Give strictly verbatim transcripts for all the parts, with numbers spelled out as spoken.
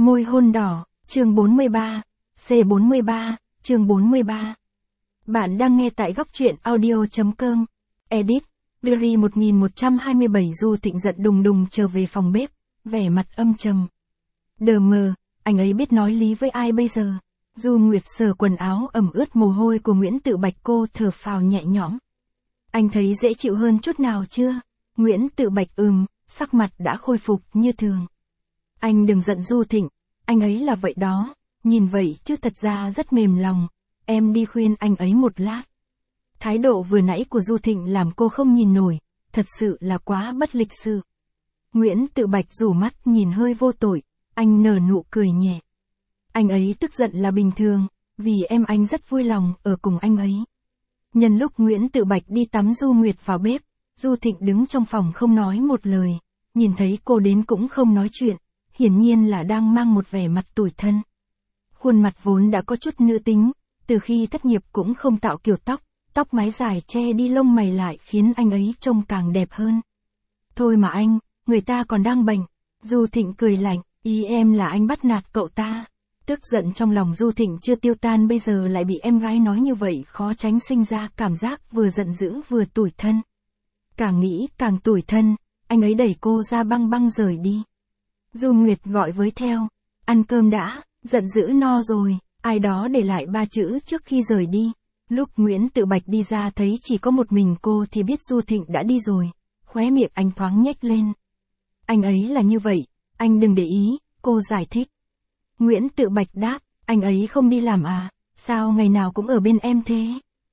Môi hôn đỏ, chương bốn mươi ba, C bốn mươi ba, chương bốn mươi ba. Bạn đang nghe tại góc truyện audio.com. Edit, Berry một nghìn một trăm hai mươi bảy. Du Thịnh giận đùng đùng trở về phòng bếp, vẻ mặt âm trầm. Đờ mờ, anh ấy biết nói lý với ai bây giờ? Du Nguyệt sờ quần áo ẩm ướt mồ hôi của Nguyễn Tự Bạch, cô thở phào nhẹ nhõm. Anh thấy dễ chịu hơn chút nào chưa? Nguyễn Tự Bạch ừm, sắc mặt đã khôi phục như thường. Anh đừng giận Du Thịnh, anh ấy là vậy đó, nhìn vậy chứ thật ra rất mềm lòng, em đi khuyên anh ấy một lát. Thái độ vừa nãy của Du Thịnh làm cô không nhìn nổi, thật sự là quá bất lịch sự. Nguyễn Tự Bạch rủ mắt nhìn hơi vô tội, anh nở nụ cười nhẹ. Anh ấy tức giận là bình thường, vì em anh rất vui lòng ở cùng anh ấy. Nhân lúc Nguyễn Tự Bạch đi tắm Du Nguyệt vào bếp, Du Thịnh đứng trong phòng không nói một lời, nhìn thấy cô đến cũng không nói chuyện, hiển nhiên là đang mang một vẻ mặt tủi thân. Khuôn mặt vốn đã có chút nữ tính, từ khi thất nghiệp cũng không tạo kiểu tóc, tóc mái dài che đi lông mày lại khiến anh ấy trông càng đẹp hơn. Thôi mà anh, người ta còn đang bệnh. Du Thịnh cười lạnh, ý em là anh bắt nạt cậu ta. Tức giận trong lòng Du Thịnh chưa tiêu tan, bây giờ lại bị em gái nói như vậy, khó tránh sinh ra cảm giác vừa giận dữ vừa tủi thân. Càng nghĩ càng tủi thân, anh ấy đẩy cô ra băng băng rời đi. Du Nguyệt gọi với theo, ăn cơm đã, giận dữ no rồi, ai đó để lại ba chữ trước khi rời đi. Lúc Nguyễn Tự Bạch đi ra thấy chỉ có một mình cô thì biết Du Thịnh đã đi rồi, khóe miệng anh thoáng nhếch lên. Anh ấy là như vậy, anh đừng để ý, cô giải thích. Nguyễn Tự Bạch đáp, anh ấy không đi làm à, sao ngày nào cũng ở bên em thế?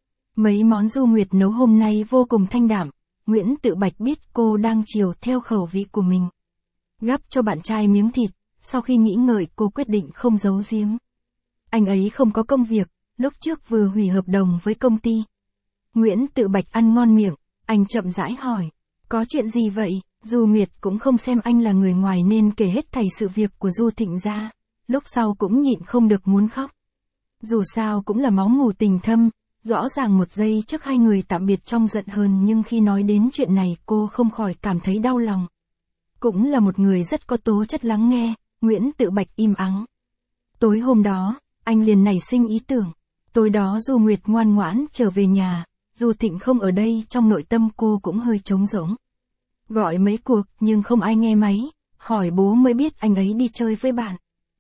Mấy món Du Nguyệt nấu hôm nay vô cùng thanh đạm, Nguyễn Tự Bạch biết cô đang chiều theo khẩu vị của mình. Gắp cho bạn trai miếng thịt, sau khi nghĩ ngợi cô quyết định không giấu giếm. Anh ấy không có công việc, lúc trước vừa hủy hợp đồng với công ty. Nguyễn Tự Bạch ăn ngon miệng, anh chậm rãi hỏi, có chuyện gì vậy? Du Nguyệt cũng không xem anh là người ngoài nên kể hết thảy sự việc của Du Thịnh ra, lúc sau cũng nhịn không được muốn khóc. Dù sao cũng là máu mủ tình thâm, rõ ràng một giây trước hai người tạm biệt trong giận hờn, nhưng khi nói đến chuyện này cô không khỏi cảm thấy đau lòng. Cũng là một người rất có tố chất lắng nghe, Nguyễn Tự Bạch im ắng. Tối hôm đó, anh liền nảy sinh ý tưởng. Tối đó Du Nguyệt ngoan ngoãn trở về nhà, Du Thịnh không ở đây, trong nội tâm cô cũng hơi trống rỗng. Gọi mấy cuộc nhưng không ai nghe máy, hỏi bố mới biết anh ấy đi chơi với bạn.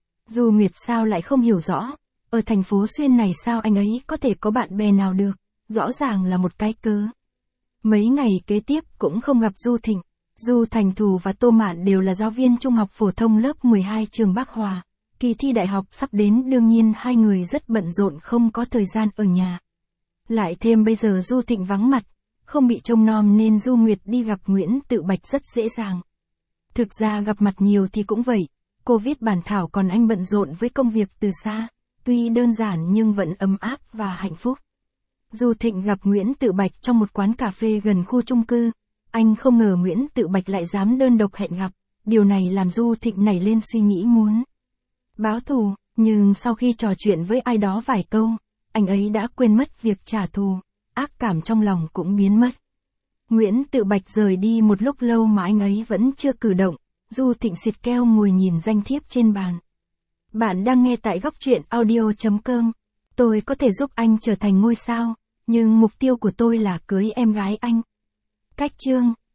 Du Nguyệt sao lại không hiểu rõ, ở thành phố Xuyên này sao anh ấy có thể có bạn bè nào được, rõ ràng là một cái cớ. Mấy ngày kế tiếp cũng không gặp Du Thịnh. Du Thành Thù và Tô Mạn đều là giáo viên trung học phổ thông lớp mười hai trường Bắc Hòa. Kỳ thi đại học sắp đến, đương nhiên hai người rất bận rộn không có thời gian ở nhà. Lại thêm bây giờ Du Thịnh vắng mặt, không bị trông nom nên Du Nguyệt đi gặp Nguyễn Tự Bạch rất dễ dàng. Thực ra gặp mặt nhiều thì cũng vậy, cô viết bản thảo còn anh bận rộn với công việc từ xa, tuy đơn giản nhưng vẫn ấm áp và hạnh phúc. Du Thịnh gặp Nguyễn Tự Bạch trong một quán cà phê gần khu chung cư. Anh không ngờ Nguyễn Tự Bạch lại dám đơn độc hẹn gặp, điều này làm Du Thịnh nảy lên suy nghĩ muốn báo thù, nhưng sau khi trò chuyện với ai đó vài câu, anh ấy đã quên mất việc trả thù, ác cảm trong lòng cũng biến mất. Nguyễn Tự Bạch rời đi một lúc lâu mà anh ấy vẫn chưa cử động, Du Thịnh xịt keo ngồi nhìn danh thiếp trên bàn. Bạn đang nghe tại góc truyện audio.com. Tôi có thể giúp anh trở thành ngôi sao, nhưng mục tiêu của tôi là cưới em gái anh. Cách chương,